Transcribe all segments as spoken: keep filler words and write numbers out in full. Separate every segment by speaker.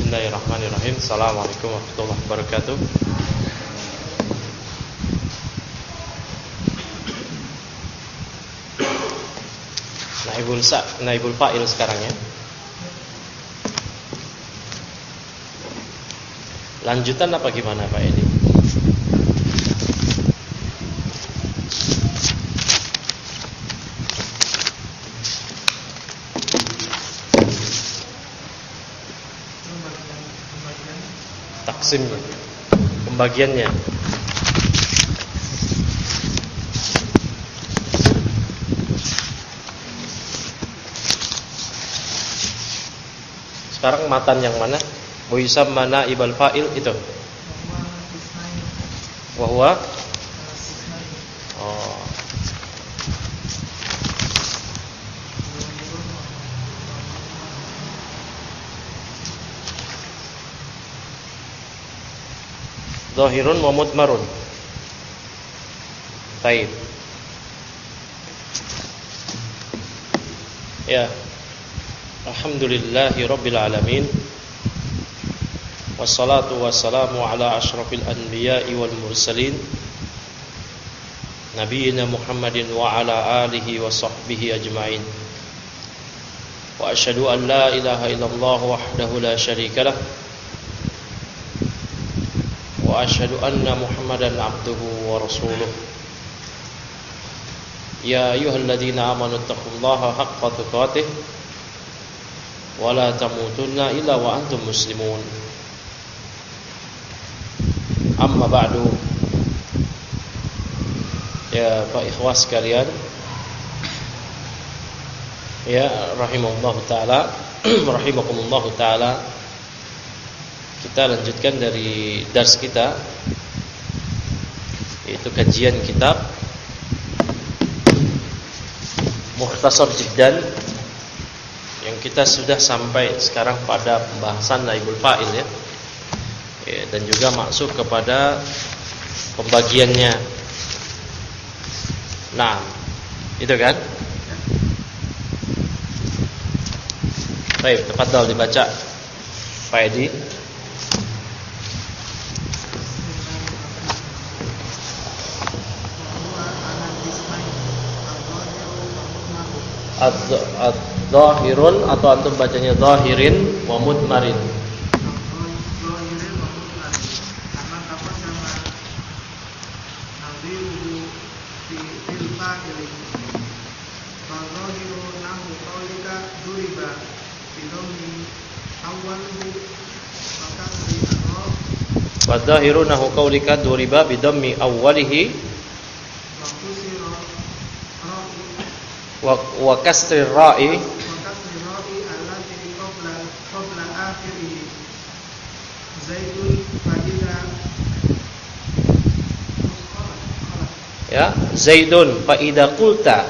Speaker 1: Bismillahirrahmanirrahim. Assalamualaikum warahmatullahi wabarakatuh. Naibul sa, naibul fa'il sekarang ya. Lanjutan apa gimana Pak ini? Taksimnya, pembagiannya. Sekarang matan yang mana? Buisam mana ibal fa'il itu? Wahwa? Oh. Zahirun wa mudmarun. Baik. Ya. Alhamdulillahi rabbil alamin. Wassalatu wassalamu ala asyrafil anbiya'i wal mursalin Nabiyyina Muhammadin wa ala alihi wa sahbihi ajma'in. Wa asyhadu an la ilaha illallah wahdahu la syarika lah. Wa asyhadu anna Muhammadan abduhu wa rasuluh. Ya ayyuhalladzina amanu taqullaha haqqa tuqatih wa la tamutunna illa wa antum muslimun. Amma ba'du. Ya Pak ikhwas sekalian, ya rahimallahu taala, rahimakumullahu taala. Kita lanjutkan dari dars kita, yaitu kajian kitab Mukhtasar Jiddan, yang kita sudah sampai sekarang pada pembahasan naibul fa'il ya. Ya, dan juga masuk kepada pembagiannya. Nah, itu kan? Baik, tafadhal dibaca Pak Edi. Ad-dhahirun atau antum bacanya zahirin wa mudmarin. Wadzahiru nahu qaulika duriba bidammi awwalihi wa wa kasri ra'i ya zaidun fa idza qulta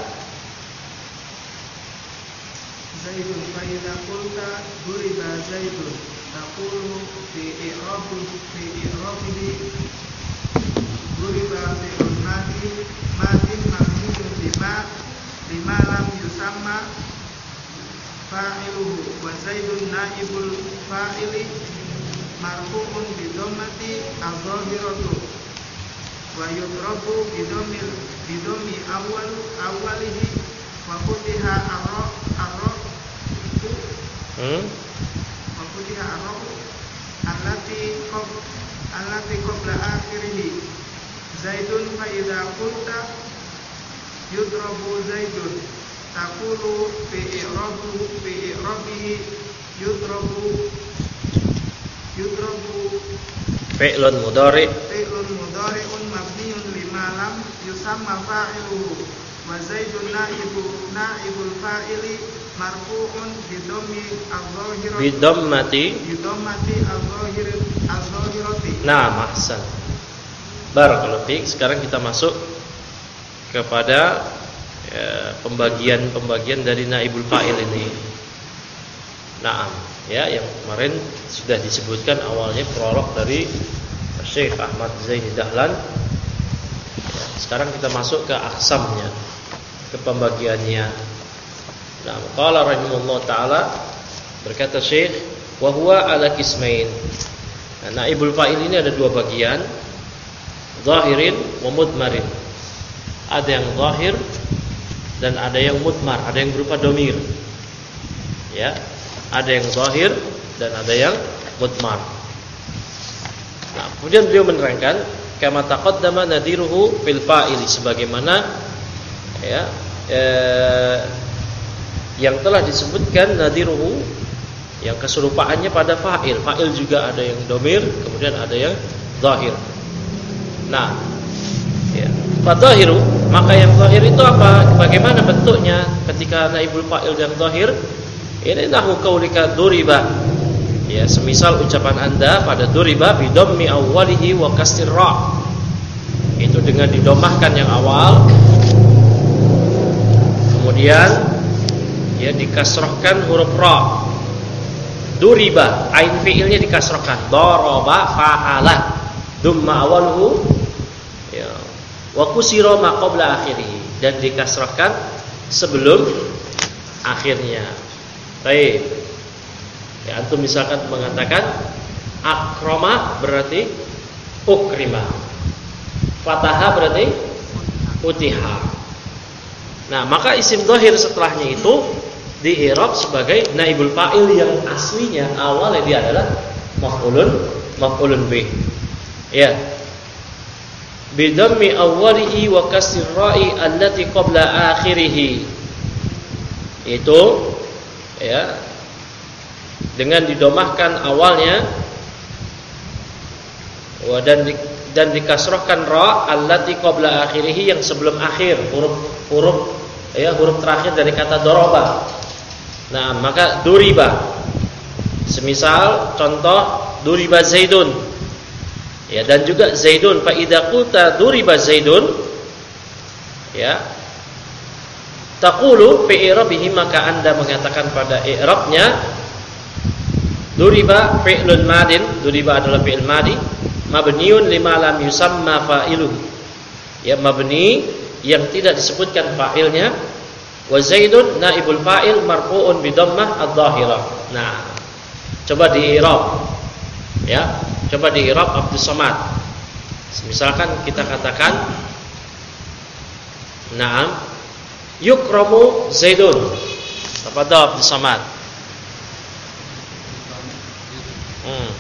Speaker 2: zaidun fa idza qulta duriba zaidun taqulu fi i'rabi fi i'rabihi duriba fi al-madi madin mabniun lima lima lam yusamma fa'iluhu wa zaidun naibul fa'ili marfu'un bi dhammati adh-dhahiratu wa yudrabu bi dhammil bi dhammi awwal awwalihi wa futiha ar-ra ar-ra hmm wa futiha ar-ra allati qab allati qabla akhirih zaidun fa idza qulta yudrabu zaidun taqulu fi i'rabu fi i'rabihi yudrabu yudrabu
Speaker 1: fi'lun mudhari
Speaker 2: fi'lun mudhari'un mabniun lima lam yusamma fa'iluhu wa zaidun naibu naibul fa'ili marfu'un bidhammi adh-dhahirati
Speaker 1: bidammati
Speaker 2: bidammati adh-dhahirati adh-dhahirati.
Speaker 1: Nah, ahsan. Barakallahu fiik. Sekarang kita masuk kepada ya, pembagian-pembagian dari naibul fa'il ini. Naam, ya yang kemarin sudah disebutkan awalnya prolog dari Syekh Ahmad Zaini Dahlan. Ya, sekarang kita masuk ke aksamnya, ke pembagiannya. Nah, qala rahimahullah taala, berkata Syekh wa huwa ala qismain. Nah, naibul fa'il ini ada dua bagian, zahirin wa mudmarin. Ada yang zahir dan ada yang mudmar, ada yang berupa domir. Ya, ada yang zahir dan ada yang mudmar. Nah, kemudian beliau menerangkan kama taqaddama nadiruhu fil fa'ili, sebagaimana ya eh, yang telah disebutkan nadiruhu, yang keserupaannya pada fa'il. Fa'il juga ada yang domir, kemudian ada yang zahir. Nah, ya, fadzahiru, maka yang zahir itu apa? Bagaimana bentuknya ketika naibul fa'il yang zahir? Ini nahu qaulika duriba. Ya, semisal ucapan Anda pada duriba bi dhammi awwalihi wa kasrir ra. Itu dengan didomahkan yang awal, kemudian ya dikasrohkan huruf ra. Duriba, ain fiilnya dikasrohkan. Daraba fa'ala. Dumma awaluhu ya wa kusira ma qabla akhirih, dan dikasrohkan sebelum akhirnya. Baik. Ya, antum misalkan mengatakan akrama berarti ukrima, fataha berarti utiha. Nah, maka isim dhahir setelahnya itu di i'rab sebagai naibul fa'il yang aslinya awalnya dia adalah maf'ulun maf'ulun bih. Ya. Bi dhammi awwalihi wa kasri ra'i allati qabla akhirih. Itu ya, dengan didomahkan awalnya dan di, dan dikasrohkan ra allati qabla akhirih, yang sebelum akhir, huruf huruf ya huruf terakhir dari kata doroba. Nah, maka duriba, semisal contoh duriba zaidun, ya, dan juga zaidun. Fa idza qulta duriba zaidun, ya, taqulu fi i'rabihi, maka Anda mengatakan pada i'rabnya duriba fi'lun madin. Duriba adalah fi'il madi mabniun lima lam yusamma fa'iluhu, ya, mabni yang tidak disebutkan fa'ilnya. Wa zaidun naibul fa'il marfu'un bi dhammah adh-dhahirah. Nah, coba di i'rab, ya, coba di i'rab Abdus Samad. Misalkan kita katakan na'am yukramu zaidun, kepada Abdus Samad. Hmm.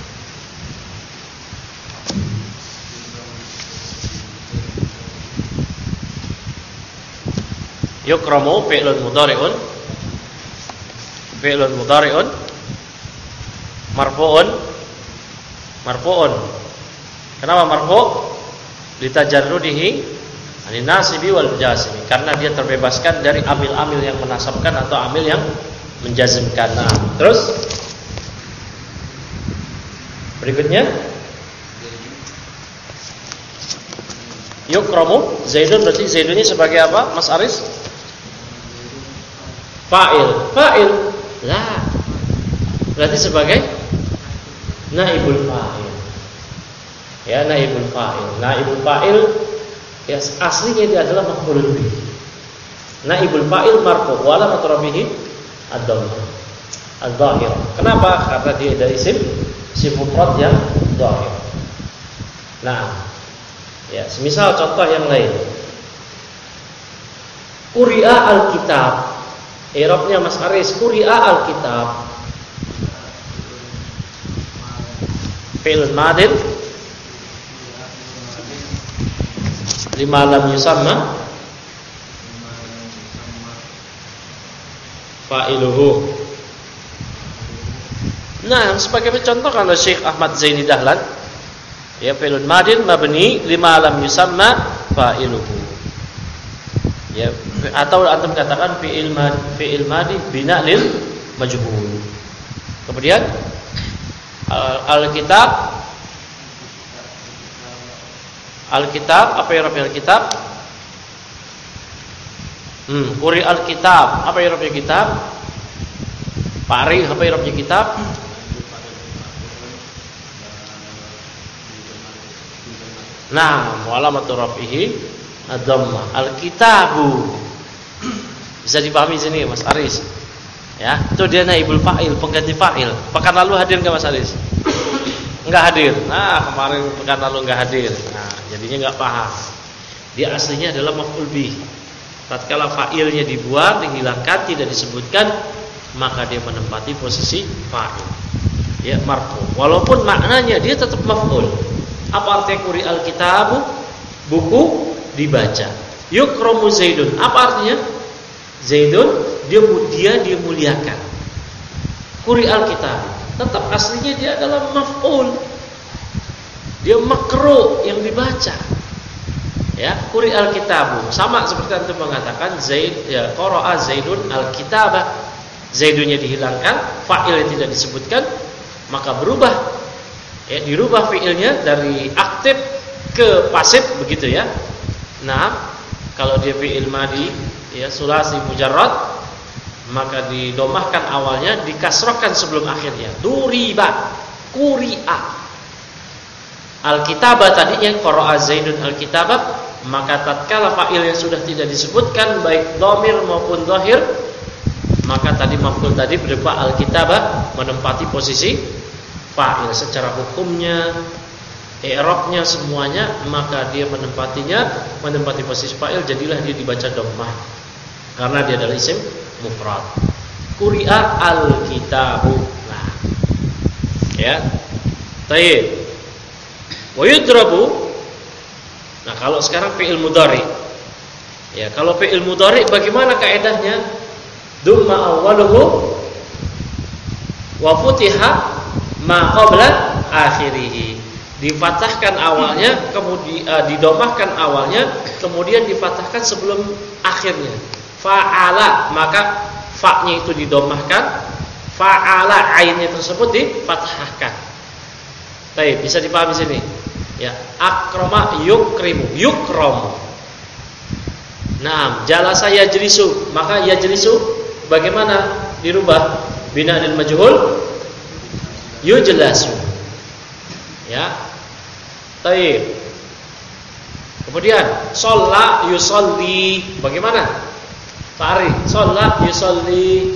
Speaker 1: Yukramu fi'lun mudhari'un, fi'lun mudhari'un marfu'un, marfu'un. Kenapa marfu'? Litajarrudihi anin nasibi wal jazimi, karena dia terbebaskan dari amil-amil yang menasabkan atau amil yang menjazimkan. Nah, terus berikutnya yukramu zaidun, berarti zaidunnya sebagai apa, Mas Aris? Fa'il. Fa'il lah, berarti sebagai naibul fa'il. Ya, naibul fa'il. Naibul fa'il ya aslinya dia adalah maf'ulun bih. Naibul fa'il marfu' wa la matrabihi ad-dhammah adh-dhahir. Kenapa? Karena dia dari isim isim mufrad yang dhahir. Nah, ya, semisal contoh yang lain. Quri'a al-kitab. I'rabnya Mas Aris, quri'a al-kitab. Fi'il madin lima lam yusamma fa'iluhu. Nah, sebagai contoh kalau Syekh Ahmad Zaini Dahlan, ya, fi'il madin mabni lima lam yusamma fa'iluhu. Ya, atau antum katakan fi'il madi, fi'il madi bina lil majhul. Kemudian al-kitab, al-kitab apa ya Rabbil kitab? Hmm, quri al-kitab, apa ya Rabbil kitab? Pari, apa ya Rabbil kitab? Nah, walamatu rafihi ad-dhammah. Al-kitabu bisa dipahami sini Mas Aris. Ya, itu dia naibul fa'il, pengganti fa'il. Pekan lalu hadir enggak Mas Aris? Enggak hadir. Nah, kemarin pekan lalu enggak hadir. Nah, jadinya enggak paham. Dia aslinya adalah maf'ul bih. Tatkala fa'ilnya dibuang, dihilangkan, tidak disebutkan, maka dia menempati posisi fa'il. Ya, marfu. Walaupun maknanya dia tetap maf'ul. Apa artinya quri'al kitabu? Buku dibaca. Yukramu Zaidun. Apa artinya? Zaidun dia dia dimuliakan. Quri'al kitab. Tetap aslinya dia adalah maf'ul. Dia makruh yang dibaca. Ya, quri'al kitabu. Sama seperti antum mengatakan Zaid ya qara'a Zaidun al-kitabah. Zaidunnya dihilangkan, fa'ilnya tidak disebutkan, maka berubah. Ya, dirubah fi'ilnya dari aktif ke pasif begitu ya. Nah, kalau dia fi'il madi ya sulasi mujarrad, maka didomahkan awalnya, dikasrohkan sebelum akhirnya. Duriba, quri'a. Al-kitabah tadinya qara'a Zaidun al-kitabah, maka tatkala fa'il yang sudah tidak disebutkan baik dhamir maupun dhahir, maka tadi maf'ul tadi berupa al-kitabah menempati posisi fa'il. Secara hukumnya, i'rabnya semuanya, maka dia menempatinya menempati posisi fa'il, jadilah dia dibaca dhammah karena dia adalah isim mufrad. Quri'a al-kitabu. Nah, ya. Tayyib. Wa yudrabu. Nah, kalau sekarang fi'il mudhari. Ya, kalau fi'il mudhari bagaimana kaidahnya? Dumma awwaluhu wa futiha ma qabla akhirih. Difathahkan awalnya, kemudian uh, didomahkan awalnya, kemudian difathahkan sebelum akhirnya. Fa'ala, maka fa-nya itu didomahkan, fa'ala ainnya tersebut difathahkan. Baik, bisa dipahami sini. Ya, akrama yukrimu, yukramu. Naam, jalasa yajlisu, maka yajlisu bagaimana dirubah? Bina dan majhul yujlasu. Ya. Baik. Kemudian shalla yusalli, bagaimana? Fari, shalla yusalli.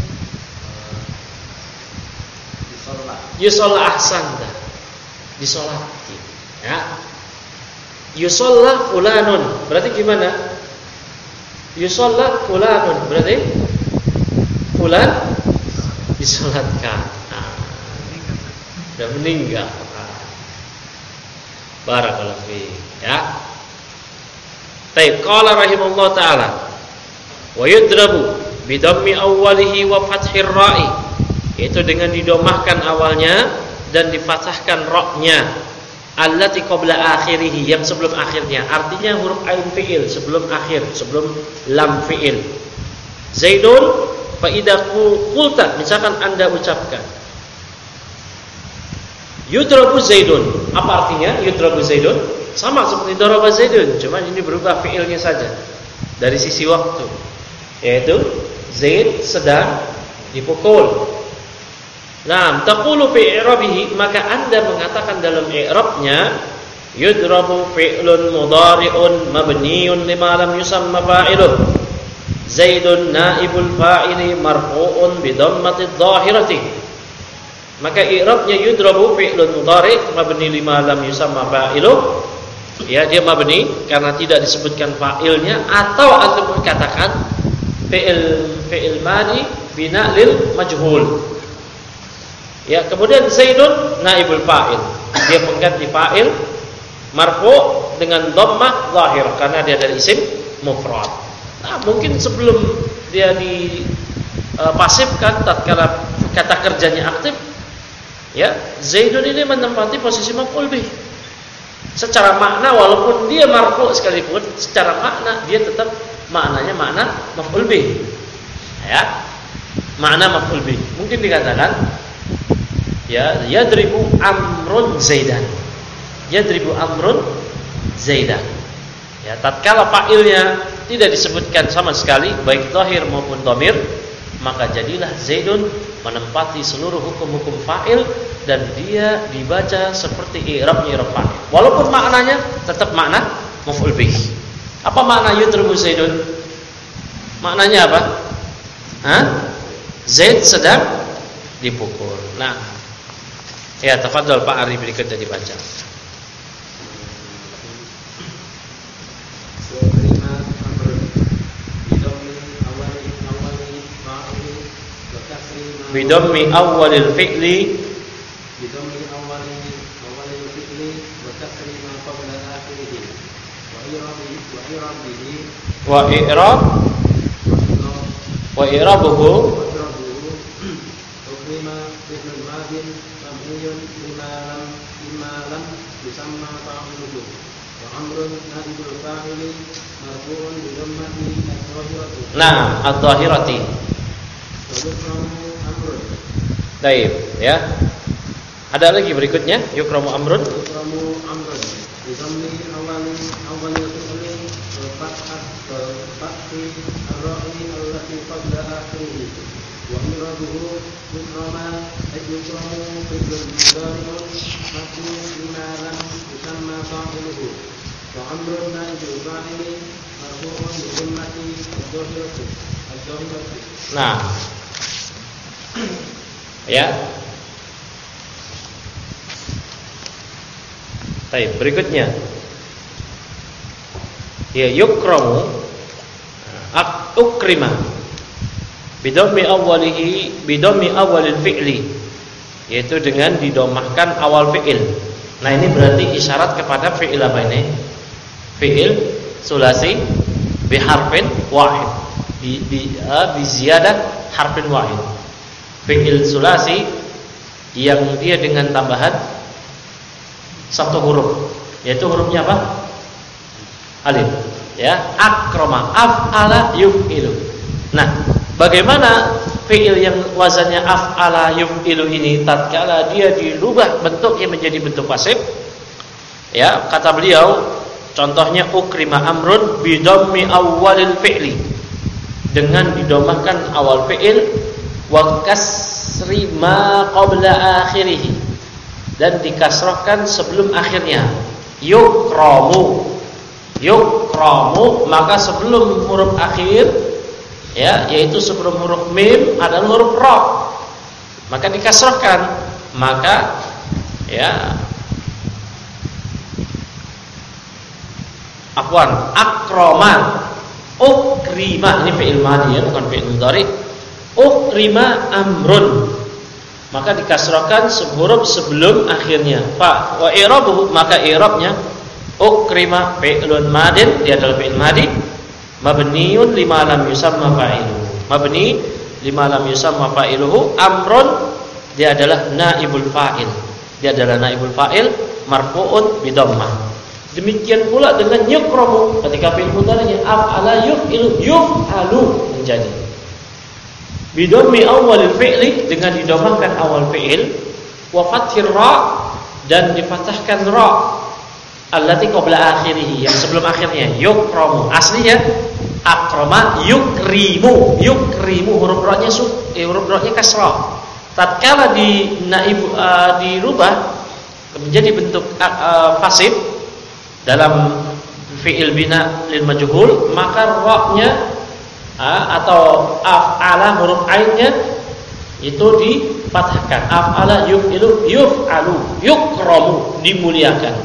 Speaker 1: Yusalla ahsanta. Disolati. Ya. Yusalla fulanun, berarti gimana? Yusalla fulanun, berarti fulan disolatkan. Nah, sudah meninggal. Nah. Barakallahu fiik, ya. Baik, qala rahimahullah taala wa yudrabu bi dhammi awwalihi wa fathir ra'i, yaitu dengan didomahkan awalnya dan difathahkan ra-nya, allati qabla akhirih, yang sebelum akhirnya. Artinya huruf ain fi'il sebelum akhir, sebelum lam fi'il. Zaidun fa idza qulta, misalkan Anda ucapkan yudrabu Zaidun, apa artinya yudrabu Zaidun? Sama seperti daraba Zaidun, cuma ini berubah fi'ilnya saja dari sisi waktu, yaitu Zaid sedang dipukul. Nah, taqulu fi i'rabihi, maka Anda mengatakan dalam i'rabnya yudrabu fi'lun mudhari'un mabniun lima lam yusamma fa'iluh. Zaidun naibul fa'ili marfu'un bi dhammati dhahirati. Maka i'rabnya yudrabu fi'lun mudhari' mabni lima lam yusamma fa'iluh. Ya, dia mabni karena tidak disebutkan fa'ilnya, atau antum katakan fi'il fi'il madi bina lil majhul. Ya, kemudian Zaidun naibul fa'il, dia pengganti fa'il marfu' dengan dhammah zahir karena dia dari isim mufrad. Nah, mungkin sebelum dia di uh, pasifkan tatkala kata kerjanya aktif, ya, Zaidun ini menempati posisi maf'ul bih. Secara makna walaupun dia marfu' sekalipun, secara makna dia tetap maknanya makna maf'ul bih. Ya. Makna maf'ul bih. Mungkin dikatakan ya, yadribu amrun Zaidan. Yadribu amrun Zaidan. Ya, tatkala fa'ilnya tidak disebutkan sama sekali baik zahir maupun dhamir, maka jadilah Zaidun menempati seluruh hukum-hukum fa'il dan dia dibaca seperti i'rabnya i'rab fa'il. Walaupun maknanya tetap makna maf'ul bih. Apa makna yudribu Zaidun? Maknanya apa? Hah? Zaid sedang dipukul. Nah, ya tafadhol Pak Ari berikutnya dibaca. Bidhammi awwalil fi'li
Speaker 3: bidhammi awwali awwalil fi'li wa kasri ma qabla akhirih wa i'rabi wa i'rabihi
Speaker 1: wa i'rab wa i'rabuhu
Speaker 3: ukrima fi'lun madin mabniyun lima lam lima lam yusamma fa'iluhu wa amrun naibul fa'ili marfu'un bi dhammati adh-dhahirati.
Speaker 1: Nah, adh-dhahirati. Baik, ya. Ada lagi berikutnya, yukramu amrun.
Speaker 3: Yukramu amrun. Bidhammi awalin awalil fi'li wa fathah wa fathi ar-ra'i allati qabla akhirih. Wa miraduhu yukrama yukramu fi'lun mudhari'un mabniun lima lam yusamma fa'iluhu. Wa amrun naibul fa'ili marfu'un bi dhammati adh-dhahirati. Adh-dhahirati.
Speaker 1: Nah, ya. Baik, berikutnya. Ya, yukramu ak ukrima bidhammi awwalihi bidhammi awwalil fi'li, yaitu dengan didomahkan awal fi'il. Nah, ini berarti isyarat kepada fi'il apa ini? Fi'il sulasi biharfin wahid. Bi bi uh, bi ziyadah harfin wahid. Fi'il sulasi yang dia dengan tambahan satu huruf, yaitu hurufnya apa? Alif. Ya, akrama, af'ala, yuf'ilu. Nah, bagaimana fi'il yang wazannya af'ala, yuf'ilu ini tatkala dia dirubah bentuknya menjadi bentuk pasif? Ya, kata beliau, contohnya ukrima amrun bidhammi awwalil fi'li, dengan didomahkan awal fi'il wa kasri ma qabla akhirih, dan dikasrahkan sebelum akhirnya. Yukramu, yukramu, maka sebelum huruf akhir, ya, yaitu sebelum huruf mim adalah huruf ra, maka dikasrahkan. Maka ya afwan akrama ukrima, ini fi'il madhi ya, bukan fi'il mudhari. Ukrima amrun, maka dikasrahkan huruf sebelum akhirnya. Fa wa i'rabuhu, maka i'rabnya ukrima fi'lun madin, dia adalah fi'il madhi mabniun lima lam yusamma fa'iluhu. Mabni lima lam yusamma fa'iluhu. Amrun, dia adalah naibul fa'il, dia adalah naibul fa'il marfu'un bi dhammah. Demikian pula dengan yukramu, ketika fi'il mudhari'nya af'ala yuf'ilu, yuf'alu menjadi bidhammi awwalil fi'li, dengan didomahkan awal fi'il, wa fathir ra, dan difathahkan ra allati qabla akhirih, yang sebelum akhirnya. Yukramu aslinya akrama yukrimu, yukrimu huruf ra-nya sub, eh, huruf ra-nya kasrah. Tatkala di naib uh, dirubah menjadi bentuk uh, pasif dalam fi'il bina lil majhul, maka ra-nya uh, atau af'ala huruf ainnya itu dipatahkan. Af'ala yuf'ilu, yuf'alu, yukramu, dimuliakan.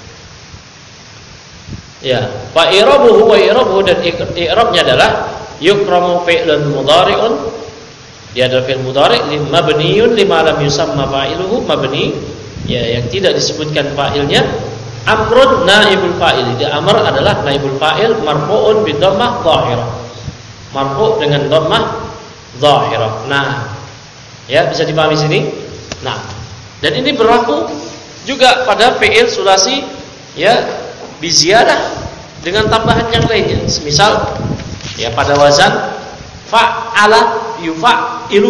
Speaker 1: Ya, fa i'rabuhu wa i'rabuhu, dan i'rabnya adalah yukramu fi'lun mudhari'un, dia adalah fi'il mudhari' mabniun lima lam yusamma fa'iluhu, mabni ya yang tidak disebutkan fa'ilnya. Amrun naibul fa'il, dia amr adalah naibul fa'il marfu'un bi dhammah dhahirah, marfu' dengan dhammah dhahirah. Nah, ya bisa dipahami sini. Nah, dan ini berlaku juga pada fi'il sulasi ya biziyadah dengan tambahan yang lainnya. Semisal ya pada wazan fa'ala yufa'ilu,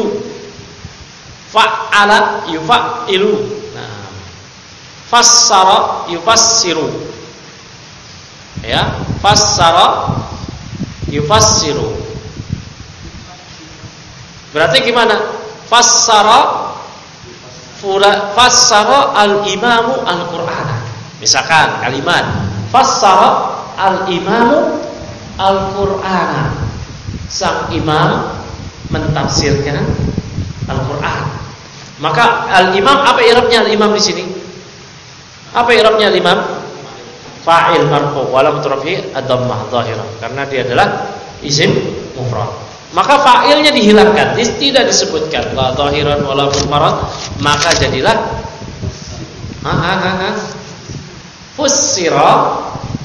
Speaker 1: fa'ala yufa'ilu. Nah, fassara yufassiru, ya, fassara yufassiru. Berarti gimana? Fassara fula fassara al-imamu al-Qur'ana. Misalkan kalimat fassara al-imamu al-Qur'ana, sang imam mentafsirkan Al-Qur'an. Maka al-imam, apa i'rabnya al-imam di sini? Apa i'rabnya al-imam? Fa'il marfu wa lam turfi ad-dhammah dhahirah, karena dia adalah isim mufrad. Maka fa'ilnya dihilangkan, tidak disebutkan la dhahiran wa la mudmaran, maka jadilah ha ha ha, ha. Fussira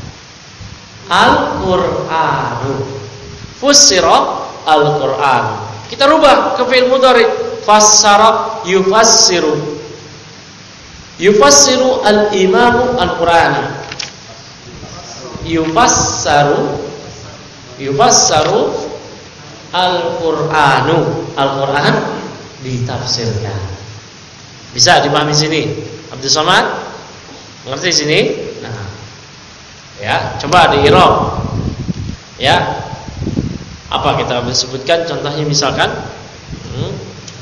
Speaker 1: al-Qur'anu. Fussira al-Qur'an. Kita rubah ke fi'il mudhari, fassara yufassiru. Yufassiru al-imamu al-Qur'ana. Yufassaru Yufassaru al-Qur'anu. Al-Qur'an ditafsirkan. Bisa dipahami sini? Abdul Somad ngerti sini? Nah, ya, coba di-i'rab. Ya. Apa kita bisa sebutkan contohnya, misalkan hmm.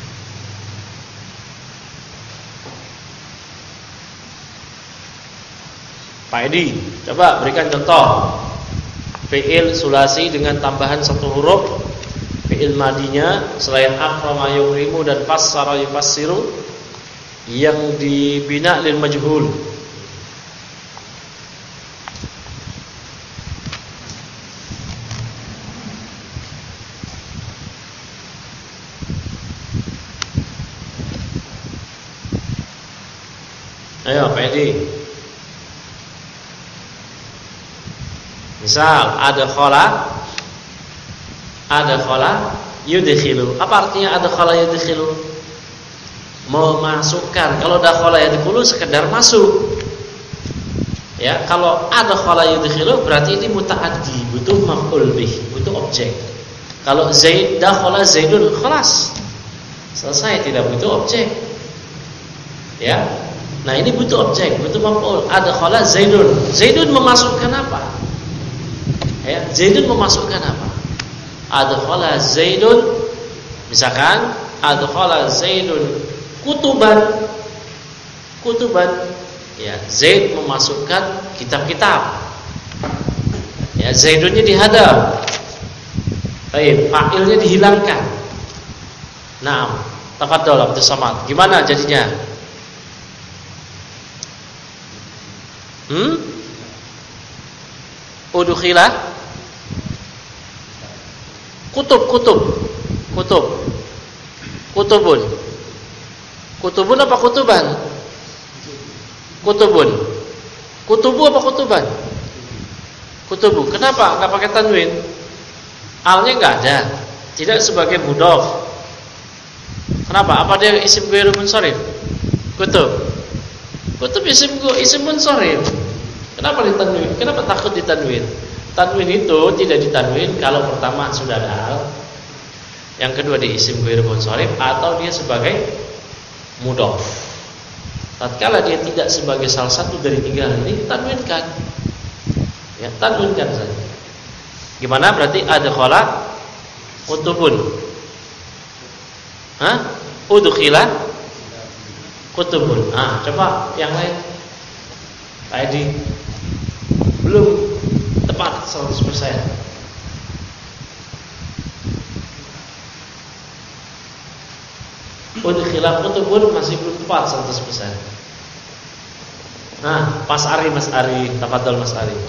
Speaker 1: Pak Edi, coba berikan contoh fi'il sulasi dengan tambahan satu huruf, fi'il madinya selain akrama yukrimu dan fassara yufassiru yang dibina lil majhul. Ayo Pak Edi. Misal ada khala, ada khala yudkhilu. Apa artinya ada khala yudkhilu? Memasukkan. Kalau ada khala yudkhilu sekedar masuk. Ya, kalau ada khala yudkhilu berarti ini muta'addi, butuh maf'ul bih, butuh objek. Kalau Zaid dakhala Zaidun, khalas. Selesai, tidak butuh objek. Ya. Nah, ini butuh objek, butuh maf'ul. Ada khala Zaidun. Zaidun memasukkan apa? Ya, Zaidun memasukkan apa? Adkhala Zaidun, misalkan adkhala Zaidun kutuban. Kutuban. Ya, Zaid memasukkan kitab-kitab. Ya, Zaidunnya dihadap. Baik, fa'ilnya dihilangkan. Naam, tafadhol Abdul Samad. Gimana jadinya? Hmm? Udkhila Kutub, kutub, kutub, kutubun, kutubun apa kutuban? Kutubun, kutubu apa kutuban? Kutubu. Kenapa nggak pakai tanwin? Alnya nggak ada, tidak sebagai mudhof. Kenapa? Apa dia isim ghairu munsharif? Kutub, kutub isim isim munsharif. Kenapa ditanwin? Kenapa takut ditanwin? Tanwin itu tidak ditanwin kalau pertama sudah ada al, yang kedua di isim ghairu munsharif, atau dia sebagai mudhof. Tatkala dia tidak sebagai salah satu dari tiga hal ini, tanwinkan. Ya, tanwinkan saja. Gimana berarti ada khala kutubun? Hah? Udkhila kutubun. Ah, coba yang lain. Tadi belum tepat seratus persen. Udkhila kutubun masih belum tepat seratus persen. Nah, Mas Ari, Mas Ari, tafadhol Mas Ari.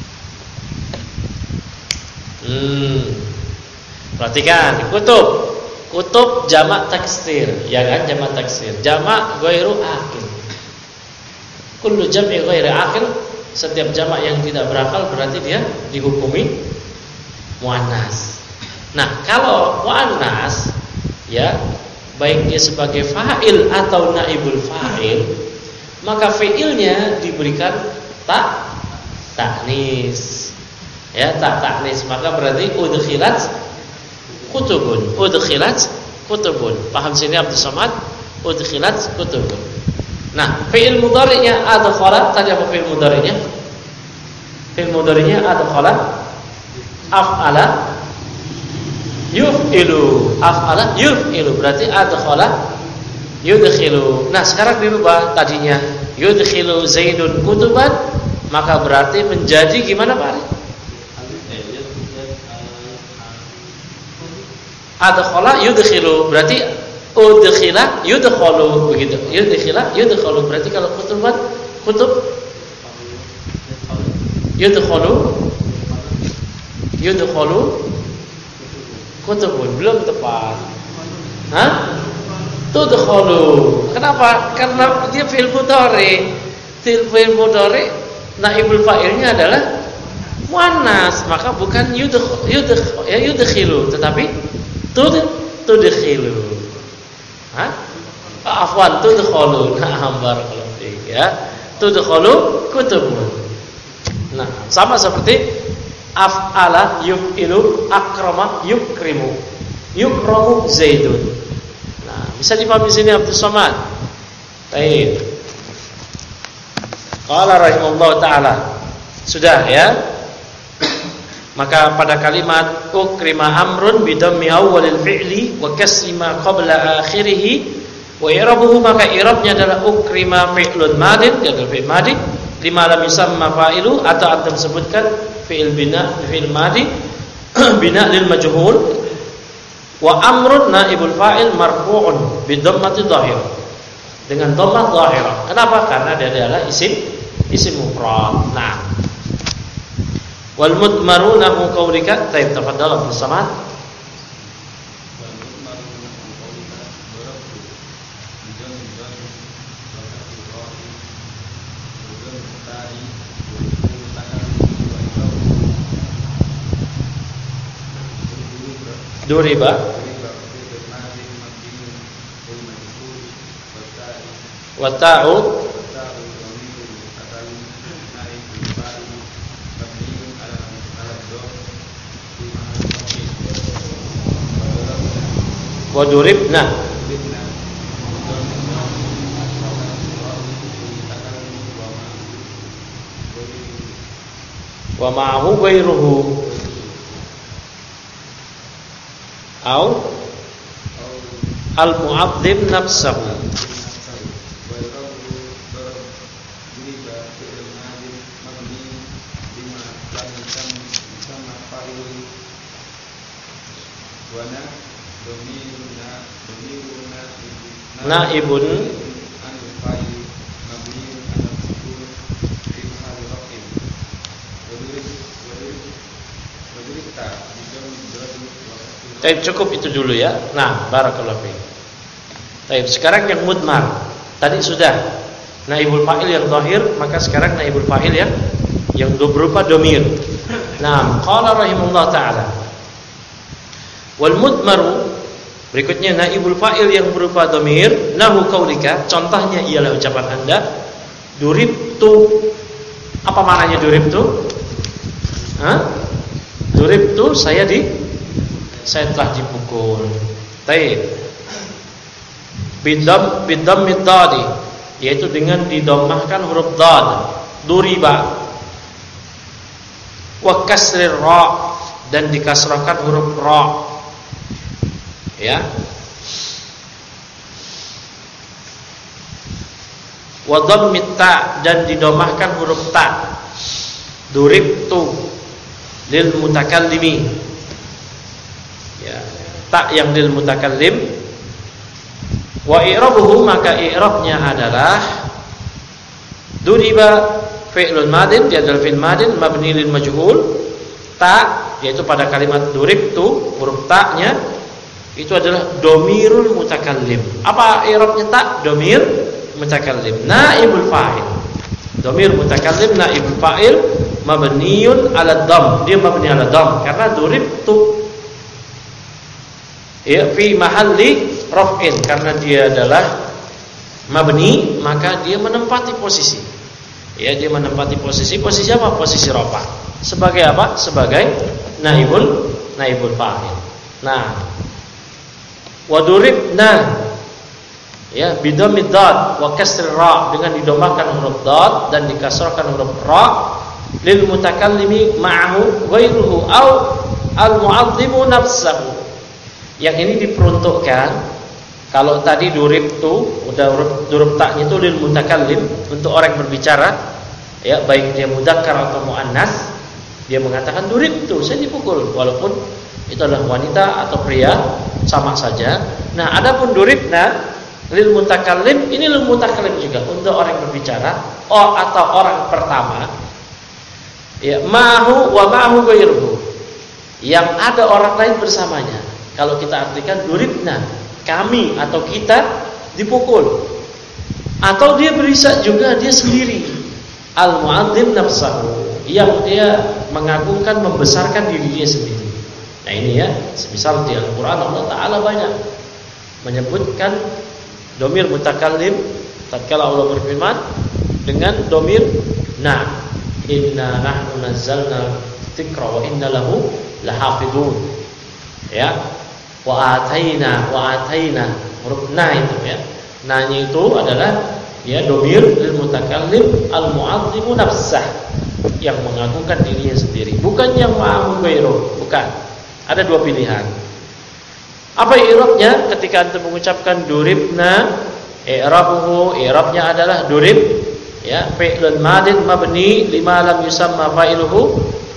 Speaker 1: Hmm. Perhatikan, kutub. Kutub jamak taksir, ya kan, jamak taksir. Jamak ghairu aqil. Kullu jam'i ghairu aqil, setiap jamak yang tidak berakal berarti dia dihukumi muannas. Nah, kalau muannas ya, baik dia sebagai fa'il atau naibul fa'il, maka fi'ilnya diberikan tak taknis. Ya, tak taknis, maka berarti udkhilat kutubun. Udkhilat kutubun. Paham sini Abdul Samad? Udkhilat kutubun. Nah, fi'il mudhari'nya adkhala, tadi apa fi'il mudhari'nya? Fi'il mudhari'nya adkhala, af'ala, yuf'ilu. Af'ala yuf'ilu, berarti adkhala yudkhilu. Nah, sekarang dirubah, tadinya yudkhilu Zaidun kutuban, maka berarti menjadi gimana Pak? Adkhala yudkhilu, berarti udkhila yudkhalu begitu. Yudkhila yudkhalu, berarti kalau kutuban kutub yudkhalu yudkhalu kutubun, belum tepat. Hah? Tudkhalu. Kenapa? Karena dia fi'il mudhari. Fi'il mudhari naibul fa'ilnya adalah muannas, maka bukan yudkh yudkh ya yudkhilu, tetapi tud tudkhilu. Hah? Afwan, tudkhalu. Nah, barakallahu fiik ya. Tudkhalu kutubun. Nah, sama seperti af'ala yuf'ilu, akrama yukrimu. Yukramu Zaidun. Nah, bisa dipahami sini Abdul Somad. Baik. Qala rahimahullah taala. Sudah ya? Maka pada kalimat ukrima amrun bidammi awwalil fi'li wa kasri ma qabla akhirih wa i'rabuhu, maka i'rabnya adalah ukrima fi'lun madin, dia adalah fi'il madin lima lam yusamma fa'ilu, atau antum sebutkan fi'il bina fi'il madi bina lil majhul, wa amrun naibul fa'il marfu'un bidammati dhahir, dengan dhammah dhahirah. Kenapa? Karena dia adalah isim isim mufrad. Nah, wal mudmaruna hu qaulika. Taib, tafadhal Abdul Samad. Duriba wa ta'u wa duribna wa ma'ahu ghairuhu au al-mu'adzim nafsahu. Naibun Taib, cukup itu dulu ya. Nah, barakallahu fiik. Taib, sekarang yang mudmar. Tadi sudah naibul fa'il yang zahir, maka sekarang naibul fa'il yang yang berupa domir. Nah, qala rahimahullah taala. Wal mudmaru, berikutnya naibul fa'il yang berupa domir, nahu qaulika, contohnya ialah ucapan Anda, duribtu. Apa maknanya duribtu? Hah? Duribtu, saya di saya telah dipukul. Taib. Bidam bidam middadi, yaitu dengan didommahkan huruf dad. Duriba. Wa kasrir ra, dan dikasrahkan huruf ra. Ya. Wa dhammit ta, dan didommahkan huruf ta. Duribtu lil mutakallimi. Ya, tak yang lil mutakallim. Wa i'rabuhu, maka i'rabnya adalah duriba fi'lun madin, dia adalah fi'il madin mabni lil majhul. Ta, yaitu pada kalimat duribtu, huruf ta-nya itu adalah domirul mutakallim. Apa i'rabnya ta? Domir mutakallim, naibul fa'il. Domir mutakallim naibul fa'il mabniun ala dhamm, dia mabni ala dhamm karena duribtu ya fi mahalli raf'in, karena dia adalah mabni, maka dia menempati posisi. Ya, dia menempati posisi posisi apa? Posisi rafa. Sebagai apa? Sebagai naibul naibul fa'il. Nah, wa duribna ya bidammid dad wa kasr ra, dengan didomahkan huruf dad dan dikasrahkan huruf ra, lil mutakallimi ma'ahu ghairuhu au al mu'azzimu nafsahu. Yang ini diperuntukkan, kalau tadi durib tu udah durub taknya itu lil mutakallim, untuk orang yang berbicara, ya baik dia mudzakkar atau muannas, dia mengatakan durib tu, saya dipukul, walaupun itu adalah wanita atau pria, sama saja. Nah, adapun duribna lil mutakallim, ini lil mutakallim juga untuk orang yang berbicara oh, atau orang pertama. Ya, ma'hu wa ma'hu ghairuhu. Yang ada orang lain bersamanya. Kalau kita artikan duribna, kami atau kita dipukul. Atau dia berisa juga dia sendiri. Al-mu'adzim nafsahu, yang dia mengagungkan, membesarkan diri dia sendiri. Nah ini ya, semisal di Al-Quran Allah Ta'ala banyak menyebutkan domir mutakallim tatkala Allah berfirman dengan domir na, inna nahnu nazzalna dzikra wa inna lahu lahafidun. Ya, wa ataina wa ataina huruf na itu ya. Na-nya itu adalah ya domir lil mutakallim al mu'azzimu nafsah, yang mengagungkan dirinya sendiri, bukan yang ma'ahu ghairu, bukan. Ada dua pilihan. Apa i'rabnya ketika antum mengucapkan duribna? I'rabuhu, i'rabnya adalah durib ya, fi'lun madin mabni lima lam yusamma fa'iluhu.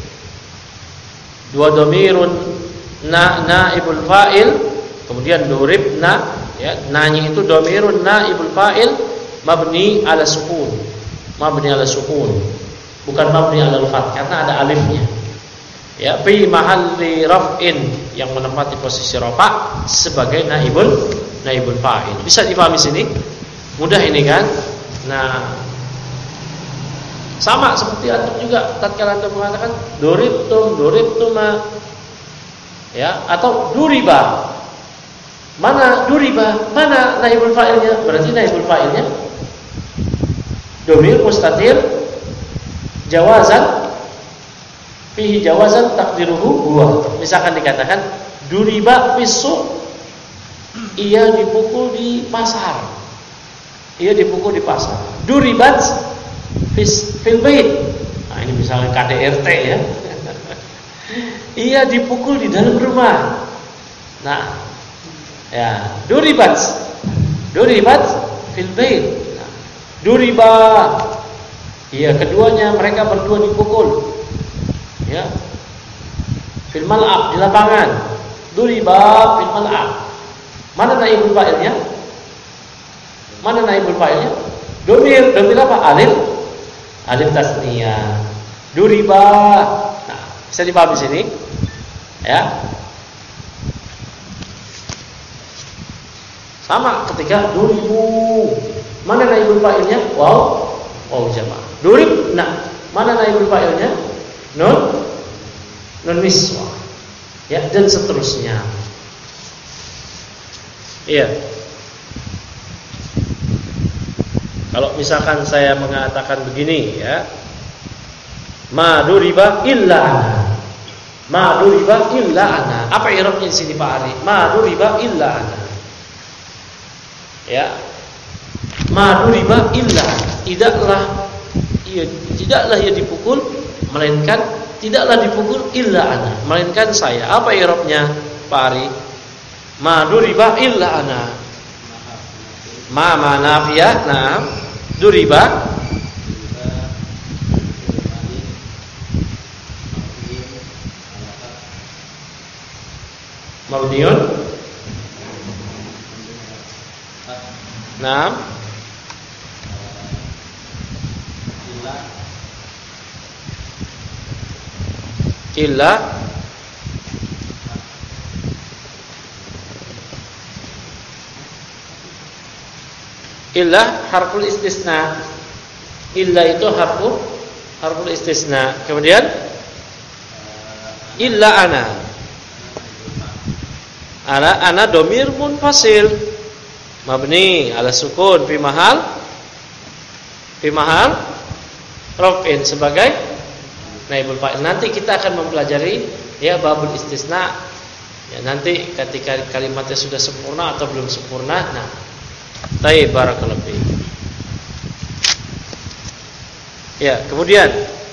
Speaker 1: Dua dhamirun na naibul fa'il, kemudian duribna ya, na-nya itu dhamirun naibul fa'il mabni ala sukun. Mabni ala sukun, bukan mabni ala al-fath karena ada alifnya. Ya, fi mahalli raf'in, yang menempati posisi rafa sebagai naibul naibul fa'il. Bisa dipahami sini? Mudah ini kan? Nah, sama seperti antum juga tatkala antum mengatakan duribtum, duribtuma ya, atau duriba. Mana duriba? Mana naibul fa'ilnya? Berarti naibul fa'ilnya domir mustatir jawazan, fihi jawazan takdiruhu huwa. Misalkan dikatakan duriba pisu, ia dipukul di pasar. Ia dipukul di pasar. Duribat fis fil bait. Nah, ini misalnya K D R T ya. Ia dipukul di dalam rumah. Nah, ya, duribat. Duribat fil bait. Nah, duriba. Iya, keduanya mereka berdua dipukul. Ya, fil mal'ab, di lapangan. Duriba fil mal'ab. Mana naibul fa'ilnya? Mana naibul fa'ilnya? Domir, domir apa? Alif, alif tasniyah. Duriba. Nah, bisa dipahami sini? Ya. Sama ketika duribu. Mana naibul fa'ilnya? Wow, wow jamaah. Durib. Nah, mana naibul fa'ilnya? Nun, nun niswah, ya, dan seterusnya. Iya. Kalau misalkan saya mengatakan begini, ya, ma duriba illa ana, ma duriba illa ana. Apa i'rabnya di sini Pak Ari? Ma duriba illa ana. Ya, ma duriba illa ana. Tidaklah, ia, tidaklah ia dipukul, melainkan tidaklah dipukul illa ana, melainkan saya. Apa i'rabnya Pak Ari? Ma duriba illa ana. Ma ma nafiyah. Nah, duriba mabniun. Nah, illa illa harful istisna. Illa itu harfu harful istisna. Kemudian illa ana. Ana ana domir munfasil mabni ala sukun fi mahal fi mahal raf'in sebagai naibul fa'il. Nanti kita akan mempelajari ya babul istisna. Ya, nanti ketika kalimatnya sudah sempurna atau belum sempurna. Nah, tayyib, barakallahu fiik. Ya, kemudian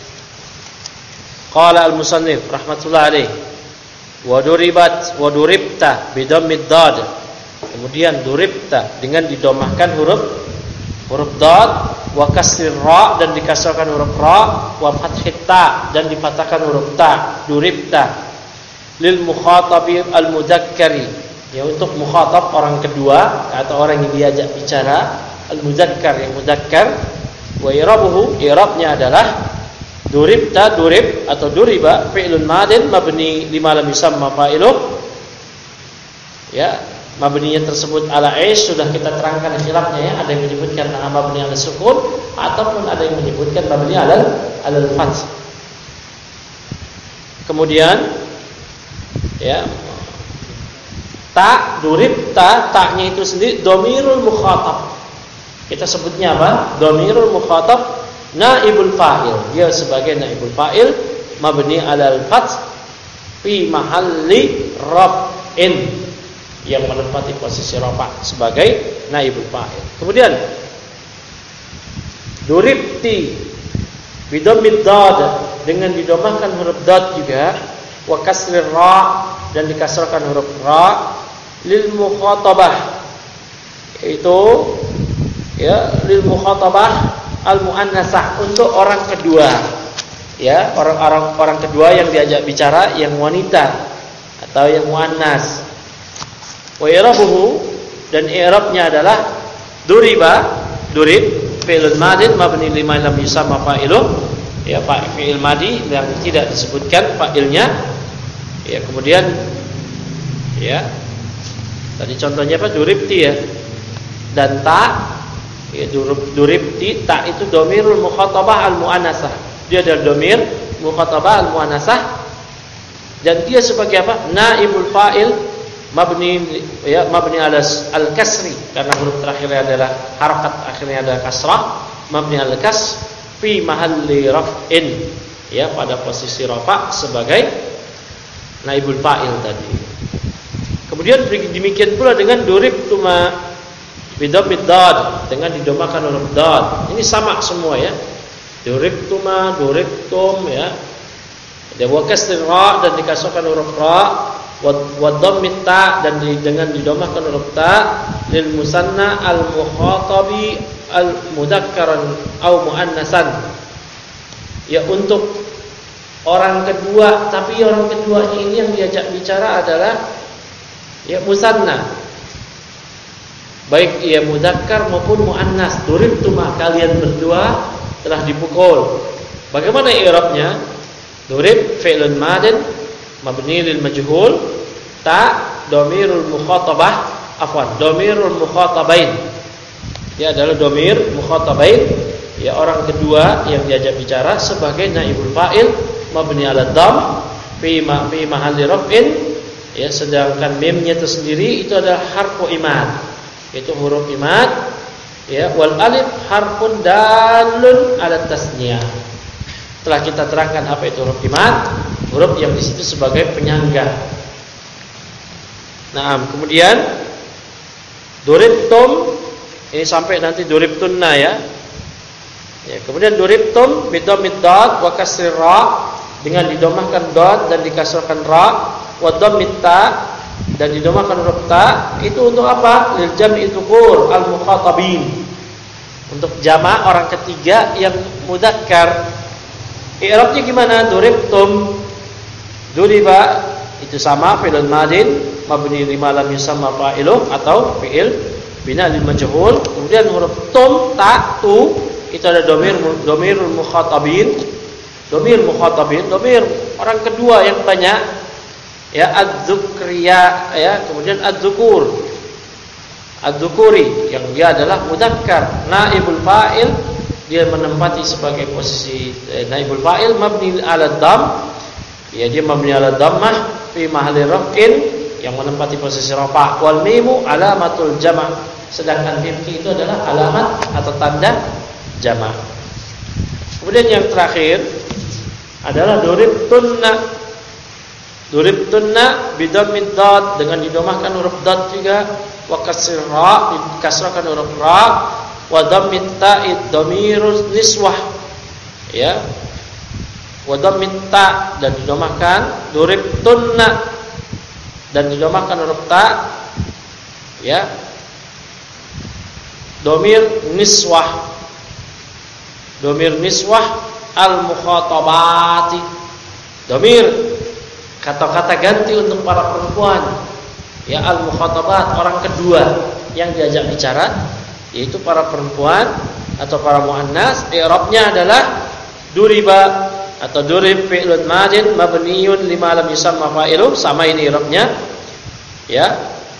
Speaker 1: qala al-musannif rahmatullah alaih wa duribat wa duribta bi dhammid dad. Kemudian duribta dengan didomahkan huruf huruf dad, wa kasrir ra dan dikasrahkan huruf ra, wa fathit ta dan dipatahkan huruf ta. Duribta lil mukhatabi al mudzakkari, ya untuk mukhatab orang kedua atau orang yang diajak bicara, al mudzakkar yang mudzakkar. Wa i'rabuhu, i'rabnya adalah duribta, durib atau duriba fi'lun madin mabni lima lam yusamma fa'iluh. Ya, mabninya tersebut ala aish sudah kita terangkan khilafnya ya, ada yang menyebutkan mabni ala sukun ataupun ada yang menyebutkan mabni ala al fath. Kemudian ya, ta, durib ta, taknya itu sendiri dhamirul mukhatab. Kita sebutnya apa? Dhamirul mukhatab naibul fa'il. Dia sebagai naibul fa'il mabni ala al fath fi mahalli raf'in, yang menempati posisi rafa sebagai naibul fa'il. Kemudian duribti bidammid dad, dengan didomahkan huruf dad juga, wa kasrir ra, dan dikasrahkan huruf ra, lil mukhatabah, yaitu ya lil mukhatabah al muannasah, untuk orang kedua, ya orang-orang orang kedua yang diajak bicara yang wanita atau yang muannas. Wa i'rabuhu, dan i'rabnya adalah duriba, durib fi'il madin mabni lima lam yusamma fa'iluh, ya fi'il madi yang tidak disebutkan fa'ilnya. Ya, kemudian ya tadi contohnya apa? Duribti ya. Dan ta, ya durib, duribti, ta itu dhamirul mukhatabah al muannasah. Dia adalah dhamir mukhatabah al muannasah, dan dia sebagai apa? Naibul fa'il mabni ya mabni ala al kasri, karena huruf terakhirnya adalah harakat akhirnya adalah kasrah, mabni al kas fi mahalli raf'in, ya pada posisi rafa sebagai naibul fa'il tadi. Kemudian demikian pula dengan durib tuma bidammid dad, dengan didomakan huruf dad. Ini sama semua ya. Durib tuma, durib tum ya. Dia wa kasr ra, dan dikasrahkan huruf ra, wa dhammit ta, dan dengan didomakan huruf ta, lil musanna al mukhatabi al mudakkaran au muannasan, ya untuk orang kedua, tapi orang kedua ini yang diajak bicara adalah ya musanna, baik ia mudakkar maupun muannas. Duribtuma, kalian berdua telah dipukul. Bagaimana i'rabnya? Durib fi'lun madin mabni lil majhul, ta dhamirul mukhatabah, afwan dhamirul mukhatabain. Dia adalah dhamir mukhatabain, ya orang kedua yang diajak bicara sebagai naibul fa'il mabni ala dham fi ma fi mahalli raf'in, ya sedangkan mimnya itu sendiri itu adalah harfu imad, itu huruf imad, ya wal alif harfun dalun ala tasniyah. Telah kita terangkan apa itu huruf imad, huruf yang di situ sebagai penyangga. Nah, kemudian duribtum, ini sampai nanti duribtunna ya. Ya, kemudian duribtum bidammid dad wa kasrir ra, dengan didomahkan dad dan dikasrahkan ra, wa dhammit ta, dan didomahkan huruf ta. Itu untuk apa? Lil jam'i dzukur al mukhatabin, untuk jamak orang ketiga yang mudzakkar. I'rabnya gimana? Duribtum, duriba itu sama fi'il madin mabni lima lam yusamma fa'iluh atau fi'il bina lil majhul. Kemudian huruf tum, ta, tu itu ada dhamir dhamirul mukhatabin, dhamir mukhatabin, dhamir orang kedua yang banyak, ya adz-dzukriya, ya kemudian adz-dzukur, adz-dzukuri yang dia adalah mudzakkar, naibul fa'il, dia menempati sebagai posisi eh, naibul fa'il mabni ala dham, ya dia mabni ala dhammah fi mahalli raf'in, yang menempati posisi rafa. Wal mimu alamatul jama', sedangkan mim itu adalah alamat atau tanda jama'. Kemudian yang terakhir adalah duribtunna, duribtunna bidammid dad, dengan didomahkan huruf dad juga, wa kasr ra, dikasrahkan huruf ra, wa dhammit ta'id dhamirus niswah, ya wa dhammit ta, dan didomahkan duribtunna, dan didomahkan huruf ta, ya dhamir niswah, dhamir niswah al mukhatabati, dhamir kata-kata ganti untuk para perempuan. Ya, al-mukhatabat, orang kedua yang diajak bicara, yaitu para perempuan atau para muannas. I'rabnya adalah duriba atau durib fi'lun madin mabniyun lima lam yusamma fa'iluh, sama ini i'rabnya. Ya.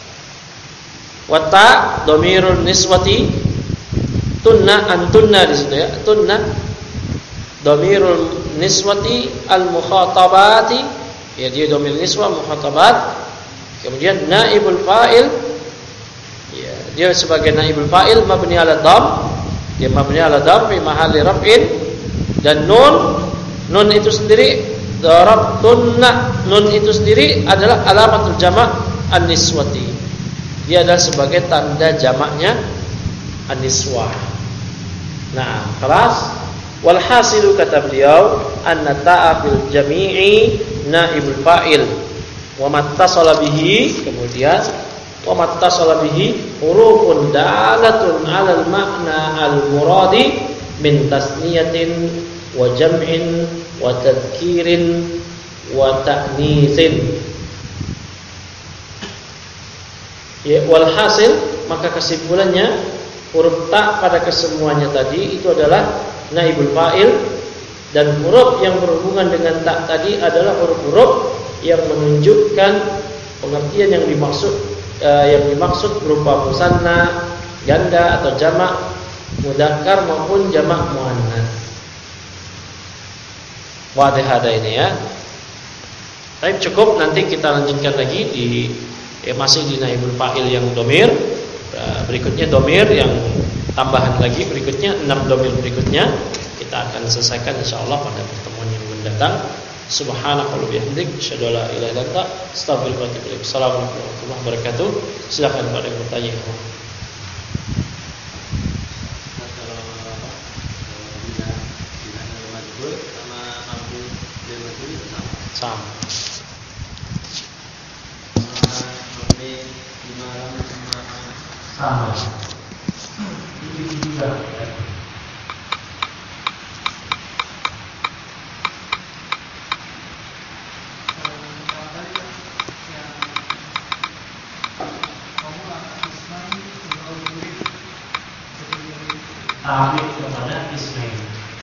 Speaker 1: Wata dhamirun niswati, tunna antunna di situ ya. Tunna dhamirun niswati al-mukhatabati, ya dia dhamir niswa mukhatabat. Kemudian naibul fa'il, ya dia sebagai naibul fa'il mabni ala dham, dia mabni ala dham fi mahalli raf'in. Dan nun, nun itu sendiri darabtunna, nun itu sendiri adalah alamatul jama' an-niswati, dia adalah sebagai tanda jamaknya an-niswah. Nah, kelas walhasilu kata beliau anna ta'a fil jami'i naibul fa'il wa mattasala bihi, kemudian wa mattasala bihi hurufun dalatun 'alal ma'na al-muradi min tasniyatin wa jam'in wa tadhkirin wa ta'nitsin. Ya, walhasil, maka kesimpulannya huruf ta pada kesemuanya tadi itu adalah naibul fa'il, dan huruf yang berhubungan dengan ta tadi adalah huruf-huruf yang menunjukkan pengertian yang dimaksud eh, yang dimaksud berupa musanna, ganda atau jamak mudzakkar maupun jamak muannats. Wadih ada ini ya. Baik, cukup, nanti kita lanjutkan lagi di ya, masih di naibul fa'il yang domir. Berikutnya domir yang tambahan lagi, berikutnya enam domir berikutnya kita akan selesaikan insyaallah pada pertemuan yang mendatang. Subhanakallahumma wa bihamdik, asyhadu an la ilaha illa anta, astaghfiruka wa atubu ilaik. Assalamualaikum warahmatullahi wabarakatuh. Silakan pada yang bertanya. Sama. Sama. Ini juga. Amin.